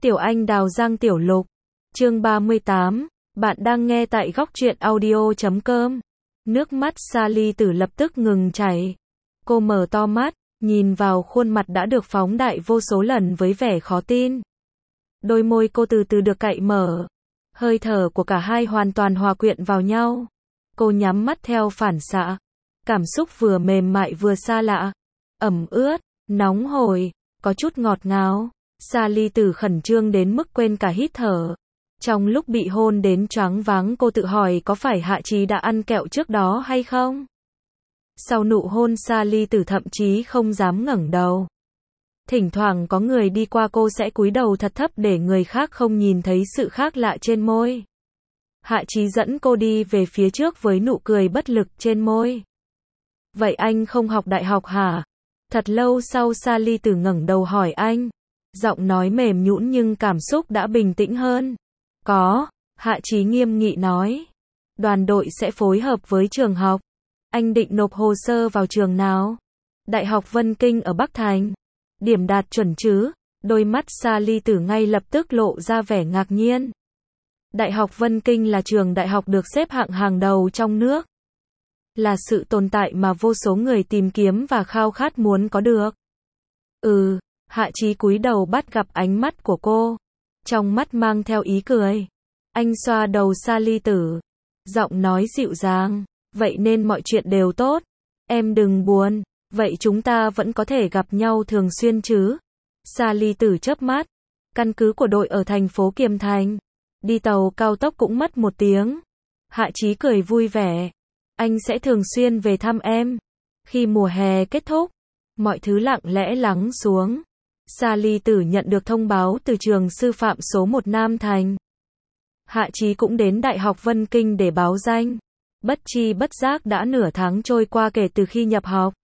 Tiểu Anh Đào Giang Tiểu Lục. Chương 38. Bạn đang nghe tại góc truyện audio.com. Nước mắt Sally Tử lập tức ngừng chảy. Cô mở to mắt, nhìn vào khuôn mặt đã được phóng đại vô số lần với vẻ khó tin. Đôi môi cô từ từ được cạy mở. Hơi thở của cả hai hoàn toàn hòa quyện vào nhau. Cô nhắm mắt theo phản xạ. Cảm xúc vừa mềm mại vừa xa lạ. Ẩm ướt, nóng hổi, có chút ngọt ngào. Sally Tử khẩn trương đến mức quên cả hít thở. Trong lúc bị hôn đến choáng váng, cô tự hỏi có phải Hạ Chí đã ăn kẹo trước đó hay không? Sau nụ hôn, Sally Tử thậm chí không dám ngẩng đầu. Thỉnh thoảng có người đi qua, cô sẽ cúi đầu thật thấp để người khác không nhìn thấy sự khác lạ trên môi. Hạ Chí dẫn cô đi về phía trước với nụ cười bất lực trên môi. Vậy anh không học đại học hả? Thật lâu sau, Sally Tử ngẩng đầu hỏi anh. Giọng nói mềm nhũn nhưng cảm xúc đã bình tĩnh hơn. Có, Hạ Chí nghiêm nghị nói. Đoàn đội sẽ phối hợp với trường học. Anh định nộp hồ sơ vào trường nào? Đại học Vân Kinh ở Bắc Thành. Điểm đạt chuẩn chứ? Đôi mắt Sally Tử ngay lập tức lộ ra vẻ ngạc nhiên. Đại học Vân Kinh là trường đại học được xếp hạng hàng đầu trong nước. Là sự tồn tại mà vô số người tìm kiếm và khao khát muốn có được. Hạ Chí cúi đầu bắt gặp ánh mắt của cô. Trong mắt mang theo ý cười. Anh xoa đầu Sally Tử. Giọng nói dịu dàng. Vậy nên mọi chuyện đều tốt. Em đừng buồn. Vậy chúng ta vẫn có thể gặp nhau thường xuyên chứ? Sally Tử chớp mắt. Căn cứ của đội ở thành phố Kiềm Thành. Đi tàu cao tốc cũng mất 1 tiếng. Hạ Chí cười vui vẻ. Anh sẽ thường xuyên về thăm em. Khi mùa hè kết thúc, mọi thứ lặng lẽ lắng xuống. Sally Tử nhận được thông báo từ trường sư phạm số 1 Nam Thành. Hạ Chí cũng đến Đại học Vân Kinh để báo danh. Bất chi bất giác đã nửa tháng trôi qua kể từ khi nhập học.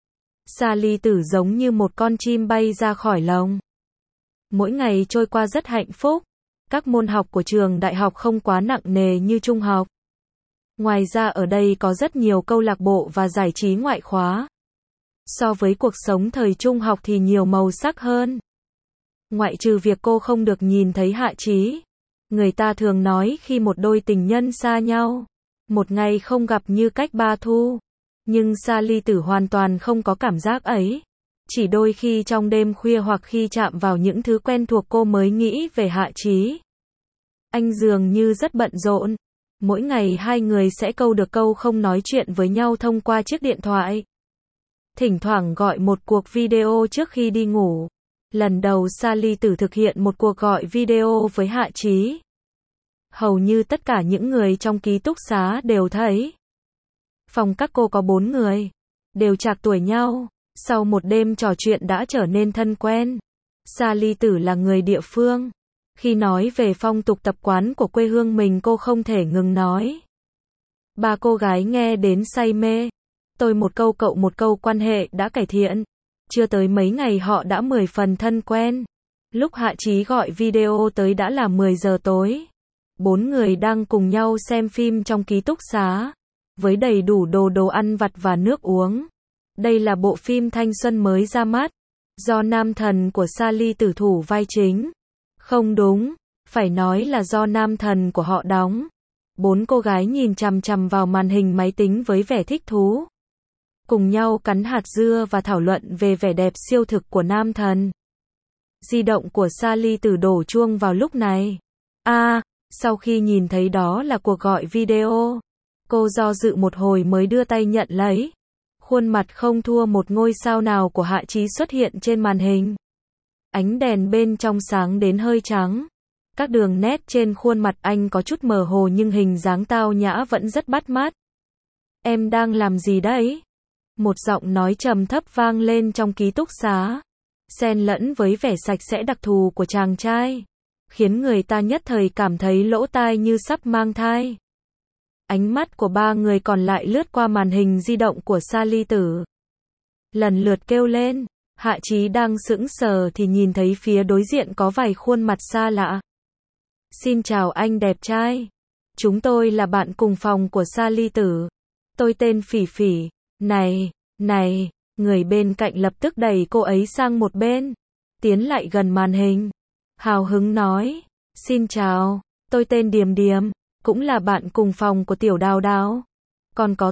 Sally Tử giống như một con chim bay ra khỏi lồng. Mỗi ngày trôi qua rất hạnh phúc. Các môn học của trường đại học không quá nặng nề như trung học. Ngoài ra ở đây có rất nhiều câu lạc bộ và giải trí ngoại khóa. So với cuộc sống thời trung học thì nhiều màu sắc hơn. Ngoại trừ việc cô không được nhìn thấy Hạ Chí. Người ta thường nói khi một đôi tình nhân xa nhau, một ngày không gặp như cách 3 thu. Nhưng Sally Tử hoàn toàn không có cảm giác ấy. Chỉ đôi khi trong đêm khuya hoặc khi chạm vào những thứ quen thuộc cô mới nghĩ về Hạ Chí. Anh dường như rất bận rộn. Mỗi ngày hai người sẽ câu được câu không nói chuyện với nhau thông qua chiếc điện thoại. Thỉnh thoảng gọi một cuộc video trước khi đi ngủ. Lần đầu Sally Tử thực hiện một cuộc gọi video với Hạ Chí. Hầu như tất cả những người trong ký túc xá đều thấy. Phòng các cô có 4 người. Đều trạc tuổi nhau. Sau một đêm trò chuyện đã trở nên thân quen. Sally Tử là người địa phương. Khi nói về phong tục tập quán của quê hương mình, cô không thể ngừng nói. 3 cô gái nghe đến say mê. Tôi một câu cậu một câu, quan hệ đã cải thiện. Chưa tới mấy ngày họ đã 10 phần thân quen. Lúc Hạ Chí gọi video tới đã là 10 giờ tối. 4 người đang cùng nhau xem phim trong ký túc xá. Với đầy đủ đồ ăn vặt và nước uống. Đây là bộ phim thanh xuân mới ra mắt. Do nam thần của Sally Tử thủ vai chính. Không đúng, phải nói là do nam thần của họ đóng. 4 cô gái nhìn chằm chằm vào màn hình máy tính với vẻ thích thú. Cùng nhau cắn hạt dưa và thảo luận về vẻ đẹp siêu thực của nam thần. Di động của Sally Tử đổ chuông vào lúc này. Sau khi nhìn thấy đó là cuộc gọi video, cô do dự một hồi mới đưa tay nhận lấy. Khuôn mặt không thua một ngôi sao nào của Hạ Chí xuất hiện trên màn hình. Ánh đèn bên trong sáng đến hơi trắng. Các đường nét trên khuôn mặt anh có chút mờ hồ nhưng hình dáng tao nhã vẫn rất bắt mắt. Em đang làm gì đấy? Một giọng nói trầm thấp vang lên trong ký túc xá. Xen lẫn với vẻ sạch sẽ đặc thù của chàng trai. Khiến người ta nhất thời cảm thấy lỗ tai như sắp mang thai. Ánh mắt của 3 người còn lại lướt qua màn hình di động của Sally Tử. Lần lượt kêu lên. Hạ Chí đang sững sờ thì nhìn thấy phía đối diện có vài khuôn mặt xa lạ. Xin chào anh đẹp trai. Chúng tôi là bạn cùng phòng của Sally Tử. Tôi tên Phỉ Phỉ. Này, người bên cạnh lập tức đẩy cô ấy sang một bên. Tiến lại gần màn hình. hào hứng nói, xin chào, tôi tên Điềm Điềm, cũng là bạn cùng phòng của Tiểu Đào Đào. Còn có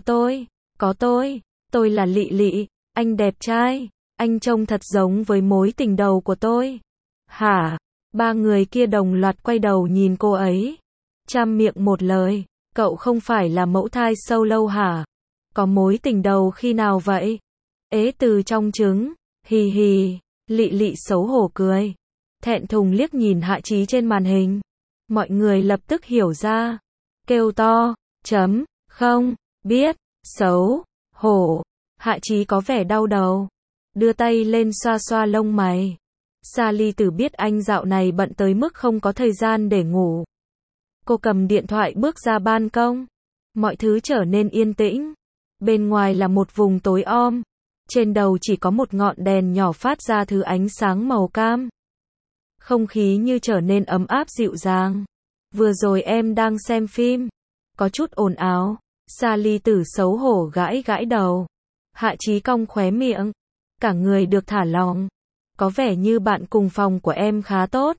tôi là Lị Lị, anh đẹp trai, anh trông thật giống với mối tình đầu của tôi. Hả? Ba người kia đồng loạt quay đầu nhìn cô ấy. Chăm miệng một lời, cậu không phải là mẫu thai sâu lâu hả? Có mối tình đầu khi nào vậy? Ế từ trong trứng, hì hì, Lị Lị xấu hổ cười. Thẹn thùng liếc nhìn Hạ Chí trên màn hình. Mọi người lập tức hiểu ra. Kêu to, không, biết, xấu, hổ. Hạ Chí có vẻ đau đầu. Đưa tay lên xoa xoa lông mày. Sally Tử biết anh dạo này bận tới mức không có thời gian để ngủ. Cô cầm điện thoại bước ra ban công. Mọi thứ trở nên yên tĩnh. Bên ngoài là một vùng tối om. Trên đầu chỉ có một ngọn đèn nhỏ phát ra thứ ánh sáng màu cam. Không khí như trở nên ấm áp dịu dàng. Vừa rồi em đang xem phim. Có chút ồn ào. Sally Tử xấu hổ gãi gãi đầu. Hạ Chí cong khóe miệng. Cả người được thả lỏng. Có vẻ như bạn cùng phòng của em khá tốt.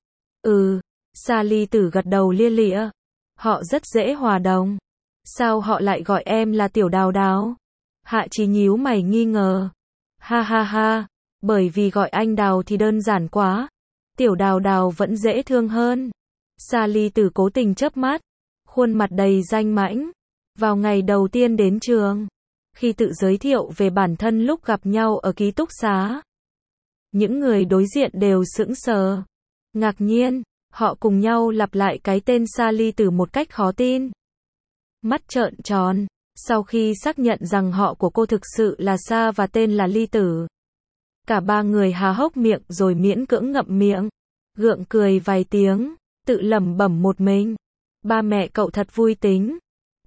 Sally Tử gật đầu lia lịa. Họ rất dễ hòa đồng. Sao họ lại gọi em là Tiểu Đào Đào? Hạ Chí nhíu mày nghi ngờ. Ha ha ha, bởi vì gọi anh Đào thì đơn giản quá. Tiểu Đào Đào vẫn dễ thương hơn. Sally Tử cố tình chớp mắt, khuôn mặt đầy danh mãnh. Vào ngày đầu tiên đến trường, khi tự giới thiệu về bản thân lúc gặp nhau ở ký túc xá, những người đối diện đều sững sờ, ngạc nhiên, họ cùng nhau lặp lại cái tên Sally Tử một cách khó tin. Mắt trợn tròn, sau khi xác nhận rằng họ của cô thực sự là Sa và tên là Ly Tử. Cả ba người há hốc miệng rồi miễn cưỡng ngậm miệng, gượng cười vài tiếng, tự lẩm bẩm một mình. Ba mẹ cậu thật vui tính.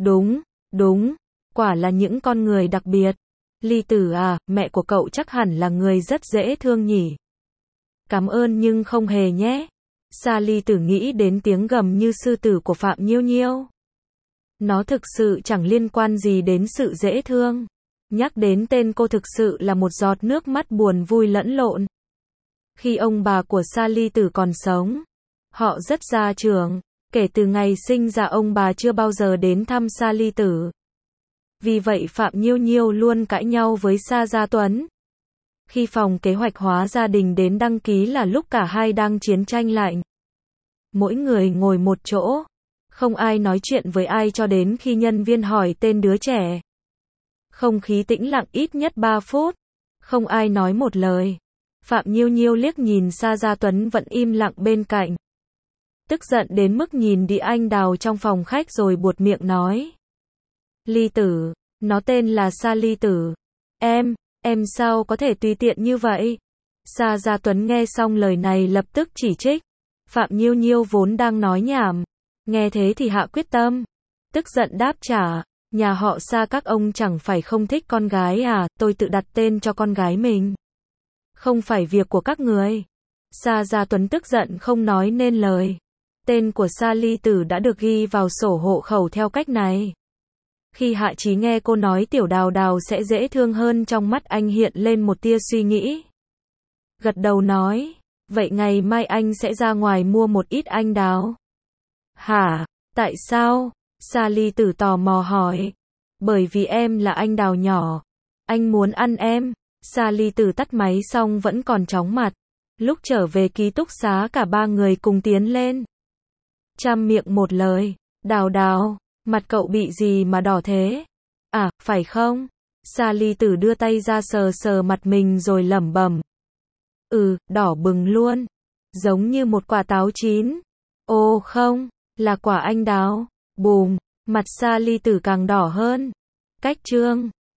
Đúng, quả là những con người đặc biệt. Ly Tử à, mẹ của cậu chắc hẳn là người rất dễ thương nhỉ. Cảm ơn nhưng không hề nhé. Sally Tử nghĩ đến tiếng gầm như sư tử của Phạm Nhiêu Nhiêu. Nó thực sự chẳng liên quan gì đến sự dễ thương. Nhắc đến tên cô thực sự là một giọt nước mắt buồn vui lẫn lộn. Khi ông bà của Sally Tử còn sống, họ rất gia trưởng. Kể từ ngày sinh ra ông bà chưa bao giờ đến thăm Sally Tử. Vì vậy Phạm Nhiêu Nhiêu luôn cãi nhau với Sa Gia Tuấn. Khi phòng kế hoạch hóa gia đình đến đăng ký là lúc cả hai đang chiến tranh lạnh. Mỗi người ngồi một chỗ. Không ai nói chuyện với ai cho đến khi nhân viên hỏi tên đứa trẻ. Không khí tĩnh lặng ít nhất 3 phút. Không ai nói một lời. Phạm Nhiêu Nhiêu liếc nhìn Sa Gia Tuấn vẫn im lặng bên cạnh. Tức giận đến mức nhìn đi anh Đào trong phòng khách rồi buột miệng nói. Ly Tử, nó tên là Sally Tử. Em sao có thể tùy tiện như vậy? Sa Gia Tuấn nghe xong lời này lập tức chỉ trích. Phạm Nhiêu Nhiêu vốn đang nói nhảm. Nghe thế thì hạ quyết tâm. Tức giận đáp trả. Nhà họ Sa các ông chẳng phải không thích con gái à, tôi tự đặt tên cho con gái mình. Không phải việc của các người. Sa Gia Tuấn tức giận không nói nên lời. Tên của Sally Tử đã được ghi vào sổ hộ khẩu theo cách này. Khi Hạ Chí nghe cô nói Tiểu Đào Đào sẽ dễ thương hơn, trong mắt anh hiện lên một tia suy nghĩ. Gật đầu nói, vậy ngày mai anh sẽ ra ngoài mua một ít anh đào. Hả? Tại sao? Sally Tử tò mò hỏi. Bởi vì em là anh đào nhỏ. Anh muốn ăn em. Sally Tử tắt máy xong vẫn còn chóng mặt. Lúc trở về ký túc xá cả ba người cùng tiến lên. Chăm miệng một lời. Đào Đào, mặt cậu bị gì mà đỏ thế? À, phải không? Sally Tử đưa tay ra sờ sờ mặt mình rồi lẩm bẩm. Đỏ bừng luôn. Giống như một quả táo chín. Ô không, là quả anh đào. Bùm, mặt Sally Tử càng đỏ hơn. Cách trương.